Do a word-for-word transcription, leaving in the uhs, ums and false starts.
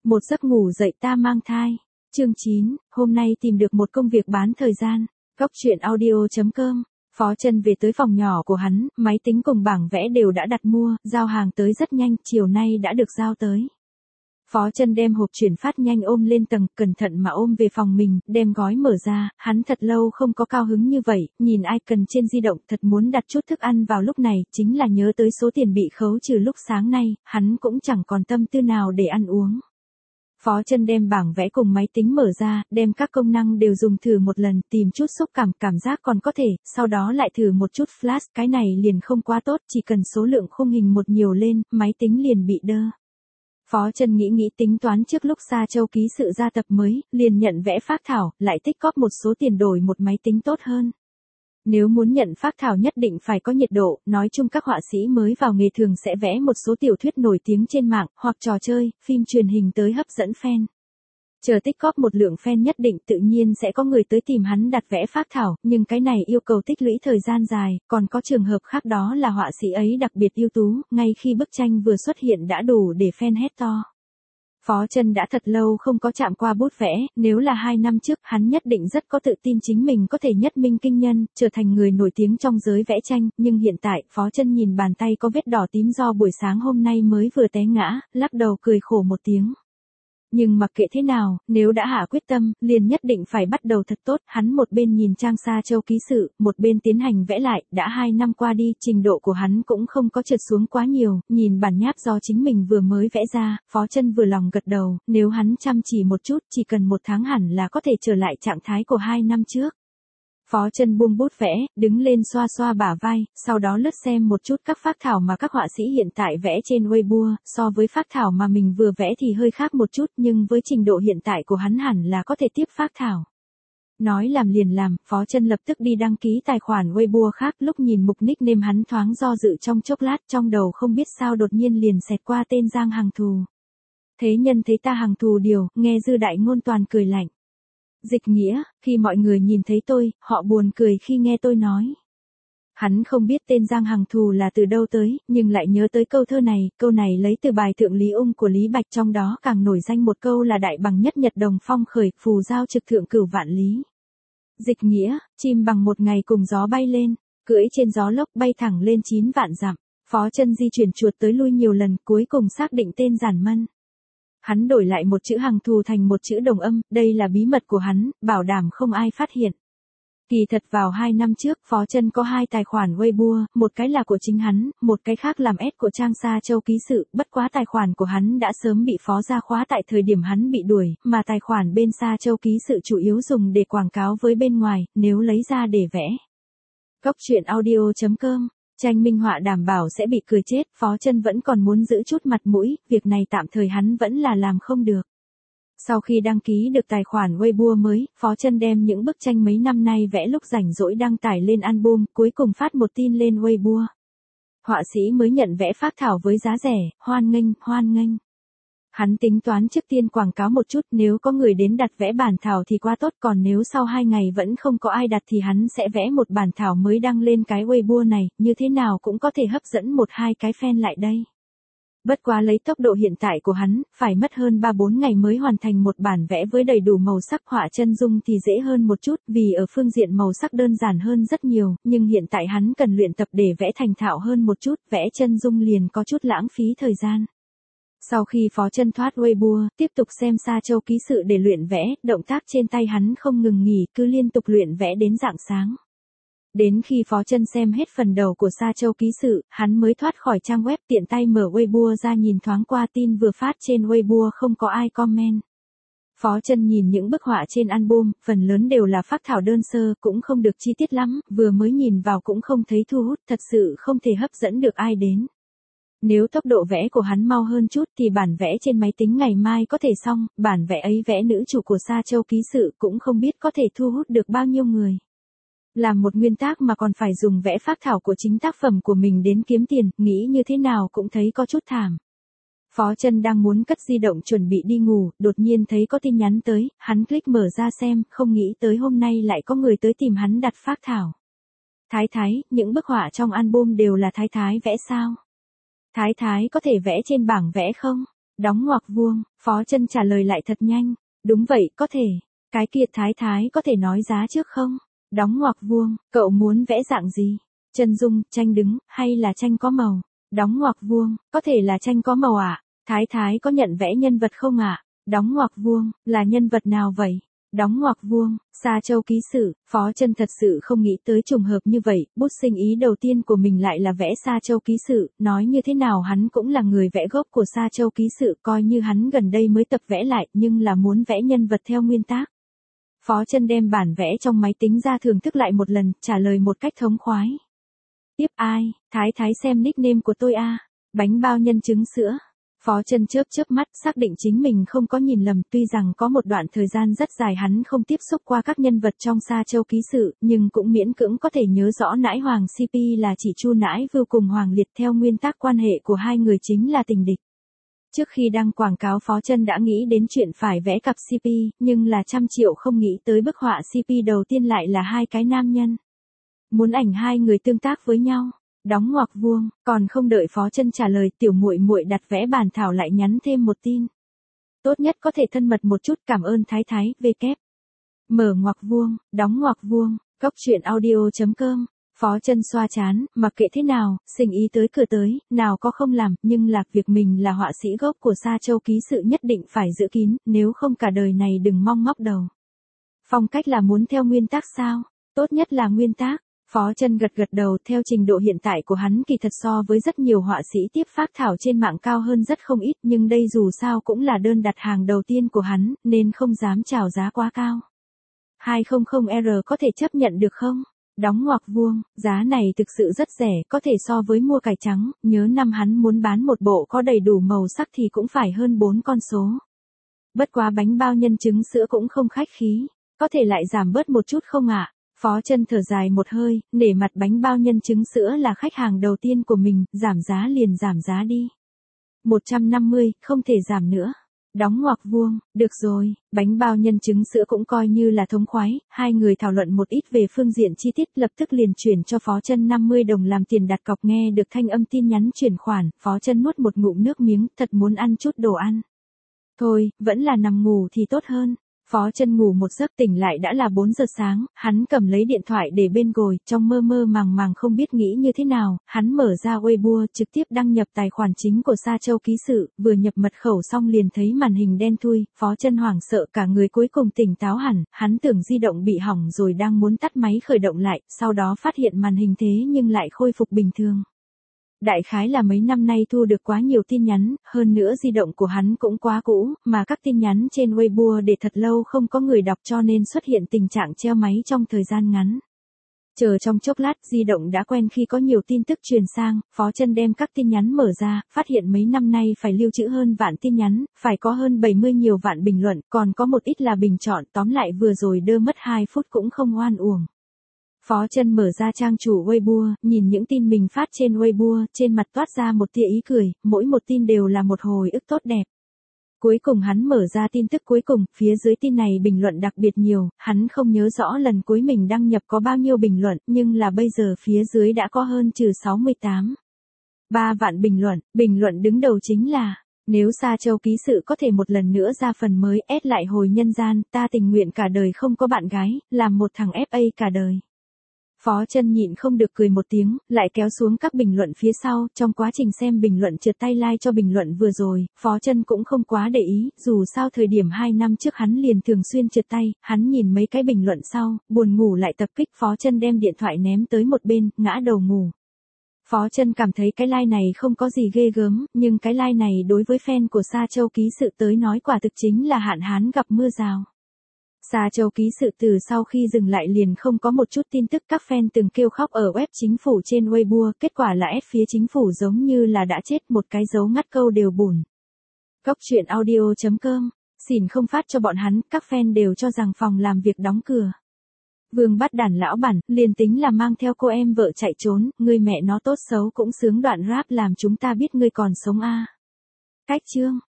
Một giấc ngủ dậy ta mang thai. Chương chín, hôm nay tìm được một công việc bán thời gian. Góc truyện audio chấm com. Phó Chân về tới phòng nhỏ của hắn, máy tính cùng bảng vẽ đều đã đặt mua, giao hàng tới rất nhanh, chiều nay đã được giao tới. Phó Chân đem hộp chuyển phát nhanh ôm lên tầng, cẩn thận mà ôm về phòng mình, đem gói mở ra, hắn thật lâu không có cao hứng như vậy, nhìn icon trên di động thật muốn đặt chút thức ăn vào lúc này, chính là nhớ tới số tiền bị khấu trừ lúc sáng nay, hắn cũng chẳng còn tâm tư nào để ăn uống. Phó Chân đem bảng vẽ cùng máy tính mở ra, đem các công năng đều dùng thử một lần, tìm chút xúc cảm, cảm giác còn có thể, sau đó lại thử một chút flash, cái này liền không quá tốt, chỉ cần số lượng khung hình một nhiều lên, máy tính liền bị đơ. Phó Chân nghĩ nghĩ tính toán trước lúc Sa Châu ký sự ra tập mới, liền nhận vẽ phác thảo, lại tích góp một số tiền đổi một máy tính tốt hơn. Nếu muốn nhận phác thảo nhất định phải có nhiệt độ, nói chung các họa sĩ mới vào nghề thường sẽ vẽ một số tiểu thuyết nổi tiếng trên mạng, hoặc trò chơi, phim truyền hình tới hấp dẫn fan. Chờ tích góp một lượng fan nhất định tự nhiên sẽ có người tới tìm hắn đặt vẽ phác thảo, nhưng cái này yêu cầu tích lũy thời gian dài, còn có trường hợp khác đó là họa sĩ ấy đặc biệt ưu tú, ngay khi bức tranh vừa xuất hiện đã đủ để fan hét to. Phó Chân đã thật lâu không có chạm qua bút vẽ, nếu là hai năm trước hắn nhất định rất có tự tin chính mình có thể nhất minh kinh nhân, trở thành người nổi tiếng trong giới vẽ tranh, nhưng hiện tại Phó Chân nhìn bàn tay có vết đỏ tím do buổi sáng hôm nay mới vừa té ngã, lắc đầu cười khổ một tiếng. Nhưng mặc kệ thế nào, nếu đã hạ quyết tâm, liền nhất định phải bắt đầu thật tốt, hắn một bên nhìn trang Sa Châu ký sự, một bên tiến hành vẽ lại, đã hai năm qua đi, trình độ của hắn cũng không có trượt xuống quá nhiều, nhìn bản nháp do chính mình vừa mới vẽ ra, Phó Chân vừa lòng gật đầu, nếu hắn chăm chỉ một chút, chỉ cần một tháng hẳn là có thể trở lại trạng thái của hai năm trước. Phó Chân buông bút vẽ, đứng lên xoa xoa bả vai, sau đó lướt xem một chút các phác thảo mà các họa sĩ hiện tại vẽ trên Weibo, so với phác thảo mà mình vừa vẽ thì hơi khác một chút, nhưng với trình độ hiện tại của hắn hẳn là có thể tiếp phác thảo. Nói làm liền làm, Phó Chân lập tức đi đăng ký tài khoản Weibo khác, lúc nhìn mục nickname hắn thoáng do dự trong chốc lát, trong đầu không biết sao đột nhiên liền xẹt qua tên Giang Hằng Thù. Thế nhân thấy ta Hằng Thù điều, nghe Dư Đại Ngôn toàn cười lạnh. Dịch nghĩa, khi mọi người nhìn thấy tôi, họ buồn cười khi nghe tôi nói. Hắn không biết tên Giang Hằng Thù là từ đâu tới, nhưng lại nhớ tới câu thơ này, câu này lấy từ bài Thượng Lý Ung của Lý Bạch, trong đó càng nổi danh một câu là đại bằng nhất nhật đồng phong khởi, phù giao trực thượng cửu vạn lý. Dịch nghĩa, chim bằng một ngày cùng gió bay lên, cưỡi trên gió lốc bay thẳng lên chín vạn dặm. Phó Chân di chuyển chuột tới lui nhiều lần, cuối cùng xác định tên Giản Mân. Hắn đổi lại một chữ Hằng Thù thành một chữ đồng âm, đây là bí mật của hắn, bảo đảm không ai phát hiện. Kỳ thật vào hai năm trước, Phó Chân có hai tài khoản Weibo, một cái là của chính hắn, một cái khác làm ad của trang Sa Châu ký sự, bất quá tài khoản của hắn đã sớm bị Phó gia khóa tại thời điểm hắn bị đuổi, mà tài khoản bên Sa Châu ký sự chủ yếu dùng để quảng cáo với bên ngoài, nếu lấy ra để vẽ. Góc truyện audio chấm com. Tranh minh họa đảm bảo sẽ bị cười chết, Phó Chân vẫn còn muốn giữ chút mặt mũi, việc này tạm thời hắn vẫn là làm không được. Sau khi đăng ký được tài khoản Weibo mới, Phó Chân đem những bức tranh mấy năm nay vẽ lúc rảnh rỗi đăng tải lên album, cuối cùng phát một tin lên Weibo. Họa sĩ mới nhận vẽ phác thảo với giá rẻ, hoan nghênh, hoan nghênh. Hắn tính toán trước tiên quảng cáo một chút, nếu có người đến đặt vẽ bản thảo thì quá tốt, còn nếu sau hai ngày vẫn không có ai đặt thì hắn sẽ vẽ một bản thảo mới đăng lên cái Weibo này, như thế nào cũng có thể hấp dẫn một hai cái fan lại đây. Bất quá lấy tốc độ hiện tại của hắn, phải mất hơn ba bốn ngày mới hoàn thành một bản vẽ với đầy đủ màu sắc, họa chân dung thì dễ hơn một chút, vì ở phương diện màu sắc đơn giản hơn rất nhiều, nhưng hiện tại hắn cần luyện tập để vẽ thành thạo hơn một chút, vẽ chân dung liền có chút lãng phí thời gian. Sau khi Phó Chân thoát Weibo, tiếp tục xem Sa Châu ký sự để luyện vẽ, động tác trên tay hắn không ngừng nghỉ, cứ liên tục luyện vẽ đến rạng sáng. Đến khi Phó Chân xem hết phần đầu của Sa Châu ký sự, hắn mới thoát khỏi trang web, tiện tay mở Weibo ra nhìn thoáng qua tin vừa phát trên Weibo không có ai comment. Phó Chân nhìn những bức họa trên album, phần lớn đều là phác thảo đơn sơ, cũng không được chi tiết lắm, vừa mới nhìn vào cũng không thấy thu hút, thật sự không thể hấp dẫn được ai đến. Nếu tốc độ vẽ của hắn mau hơn chút thì bản vẽ trên máy tính ngày mai có thể xong, bản vẽ ấy vẽ nữ chủ của Sa Châu ký sự cũng không biết có thể thu hút được bao nhiêu người. Làm một nguyên tác mà còn phải dùng vẽ phác thảo của chính tác phẩm của mình đến kiếm tiền, nghĩ như thế nào cũng thấy có chút thảm. Phó Chân đang muốn cất di động chuẩn bị đi ngủ, đột nhiên thấy có tin nhắn tới, hắn click mở ra xem, không nghĩ tới hôm nay lại có người tới tìm hắn đặt phác thảo. Thái thái, những bức họa trong album đều là Thái thái vẽ sao? Thái thái có thể vẽ trên bảng vẽ không? Đóng ngoặc vuông, Phó Chân trả lời lại thật nhanh. Đúng vậy, có thể. Cái kia Thái Thái có thể nói giá trước không? Đóng ngoặc vuông, cậu muốn vẽ dạng gì? Chân dung, tranh đứng, hay là tranh có màu? Đóng ngoặc vuông, có thể là tranh có màu ạ. À? Thái Thái có nhận vẽ nhân vật không ạ? À? Đóng ngoặc vuông, là nhân vật nào vậy? Đóng ngoặc vuông, Sa Châu ký sự. Phó Chân thật sự không nghĩ tới trùng hợp như vậy, bút sinh ý đầu tiên của mình lại là vẽ Sa Châu ký sự, nói như thế nào hắn cũng là người vẽ gốc của Sa Châu ký sự, coi như hắn gần đây mới tập vẽ lại, nhưng là muốn vẽ nhân vật theo nguyên tác. Phó Chân đem bản vẽ trong máy tính ra thưởng thức lại một lần, trả lời một cách thống khoái. Tiếp ai, Thái Thái xem nickname của tôi a, à? Bánh bao nhân trứng sữa. Phó Chân chớp chớp mắt, xác định chính mình không có nhìn lầm, tuy rằng có một đoạn thời gian rất dài hắn không tiếp xúc qua các nhân vật trong Sa Châu ký sự, nhưng cũng miễn cưỡng có thể nhớ rõ Nãi Hoàng xê pê là chỉ Chu Nãi Vưu cùng Hoàng Liệt, theo nguyên tắc quan hệ của hai người chính là tình địch. Trước khi đăng quảng cáo Phó Chân đã nghĩ đến chuyện phải vẽ cặp xê pê, nhưng là trăm triệu không nghĩ tới bức họa xê pê đầu tiên lại là hai cái nam nhân. Muốn ảnh hai người tương tác với nhau. Đóng ngoặc vuông, còn không đợi Phó Chân trả lời, tiểu muội muội đặt vẽ bản thảo lại nhắn thêm một tin. Tốt nhất có thể thân mật một chút, cảm ơn Thái Thái, vê kép. Mở ngoặc vuông, đóng ngoặc vuông, góc truyện audio chấm com. Phó Chân xoa chán, mặc kệ thế nào, sinh ý tới cửa tới, nào có không làm, nhưng là việc mình là họa sĩ gốc của Sa Châu ký sự nhất định phải giữ kín, nếu không cả đời này đừng mong ngóc đầu. Phong cách là muốn theo nguyên tác sao? Tốt nhất là nguyên tác. Phó Chân gật gật đầu, theo trình độ hiện tại của hắn kỳ thật so với rất nhiều họa sĩ tiếp phác thảo trên mạng cao hơn rất không ít, nhưng đây dù sao cũng là đơn đặt hàng đầu tiên của hắn, nên không dám chào giá quá cao. hai trăm R có thể chấp nhận được không? Đóng ngoặc vuông, giá này thực sự rất rẻ, có thể so với mua cải trắng, nhớ năm hắn muốn bán một bộ có đầy đủ màu sắc thì cũng phải hơn bốn con số. Bất quá bánh bao nhân trứng sữa cũng không khách khí, có thể lại giảm bớt một chút không ạ? À? Phó Chân thở dài một hơi, nể mặt bánh bao nhân trứng sữa là khách hàng đầu tiên của mình, giảm giá liền giảm giá đi. một trăm năm mươi, không thể giảm nữa. Đóng ngoặc vuông, được rồi, bánh bao nhân trứng sữa cũng coi như là thống khoái, hai người thảo luận một ít về phương diện chi tiết, lập tức liền chuyển cho Phó Chân năm mươi đồng làm tiền đặt cọc. Nghe được thanh âm tin nhắn chuyển khoản, Phó Chân nuốt một ngụm nước miếng, thật muốn ăn chút đồ ăn. Thôi, vẫn là nằm ngủ thì tốt hơn. Phó Chân ngủ một giấc tỉnh lại đã là bốn giờ sáng, hắn cầm lấy điện thoại để bên gối, trong mơ mơ màng màng không biết nghĩ như thế nào, hắn mở ra Weibo, trực tiếp đăng nhập tài khoản chính của Sa Châu ký sự, vừa nhập mật khẩu xong liền thấy màn hình đen thui, Phó Chân hoảng sợ cả người cuối cùng tỉnh táo hẳn, hắn tưởng di động bị hỏng rồi đang muốn tắt máy khởi động lại, sau đó phát hiện màn hình thế nhưng lại khôi phục bình thường. Đại khái là mấy năm nay thu được quá nhiều tin nhắn, hơn nữa di động của hắn cũng quá cũ, mà các tin nhắn trên Weibo để thật lâu không có người đọc cho nên xuất hiện tình trạng treo máy trong thời gian ngắn. Chờ trong chốc lát, di động đã quen khi có nhiều tin tức truyền sang, Phó Chân đem các tin nhắn mở ra, phát hiện mấy năm nay phải lưu trữ hơn vạn tin nhắn, phải có hơn bảy mươi nhiều vạn bình luận, còn có một ít là bình chọn, tóm lại vừa rồi đơ mất hai phút cũng không oan uổng. Phó Chân mở ra trang chủ Weibo, nhìn những tin mình phát trên Weibo, trên mặt toát ra một tia ý cười, mỗi một tin đều là một hồi ức tốt đẹp. Cuối cùng hắn mở ra tin tức cuối cùng, phía dưới tin này bình luận đặc biệt nhiều, hắn không nhớ rõ lần cuối mình đăng nhập có bao nhiêu bình luận, nhưng là bây giờ phía dưới đã có hơn trừ sáu mươi tám. ba vạn bình luận, bình luận đứng đầu chính là: nếu Sa Châu ký sự có thể một lần nữa ra phần mới, ép lại hồi nhân gian, ta tình nguyện cả đời không có bạn gái, làm một thằng ép a cả đời. Phó Chân nhịn không được cười một tiếng, lại kéo xuống các bình luận phía sau, trong quá trình xem bình luận trượt tay like cho bình luận vừa rồi, Phó Chân cũng không quá để ý, dù sao thời điểm hai năm trước hắn liền thường xuyên trượt tay, hắn nhìn mấy cái bình luận sau, buồn ngủ lại tập kích, Phó Chân đem điện thoại ném tới một bên, ngã đầu ngủ. Phó Chân cảm thấy cái like này không có gì ghê gớm, nhưng cái like này đối với fan của Sa Châu ký sự tới nói quả thực chính là hạn hán gặp mưa rào. Sa Châu ký sự từ sau khi dừng lại liền không có một chút tin tức, các fan từng kêu khóc ở web chính phủ trên Weibo, kết quả là ép phía chính phủ giống như là đã chết, một cái dấu ngắt câu đều bùn. Góc truyện audio chấm com, xỉn không phát cho bọn hắn, các fan đều cho rằng phòng làm việc đóng cửa. Vương bắt đàn lão bản, liền tính là mang theo cô em vợ chạy trốn, người mẹ nó tốt xấu cũng sướng đoạn rap làm chúng ta biết ngươi còn sống a. À. Cách chương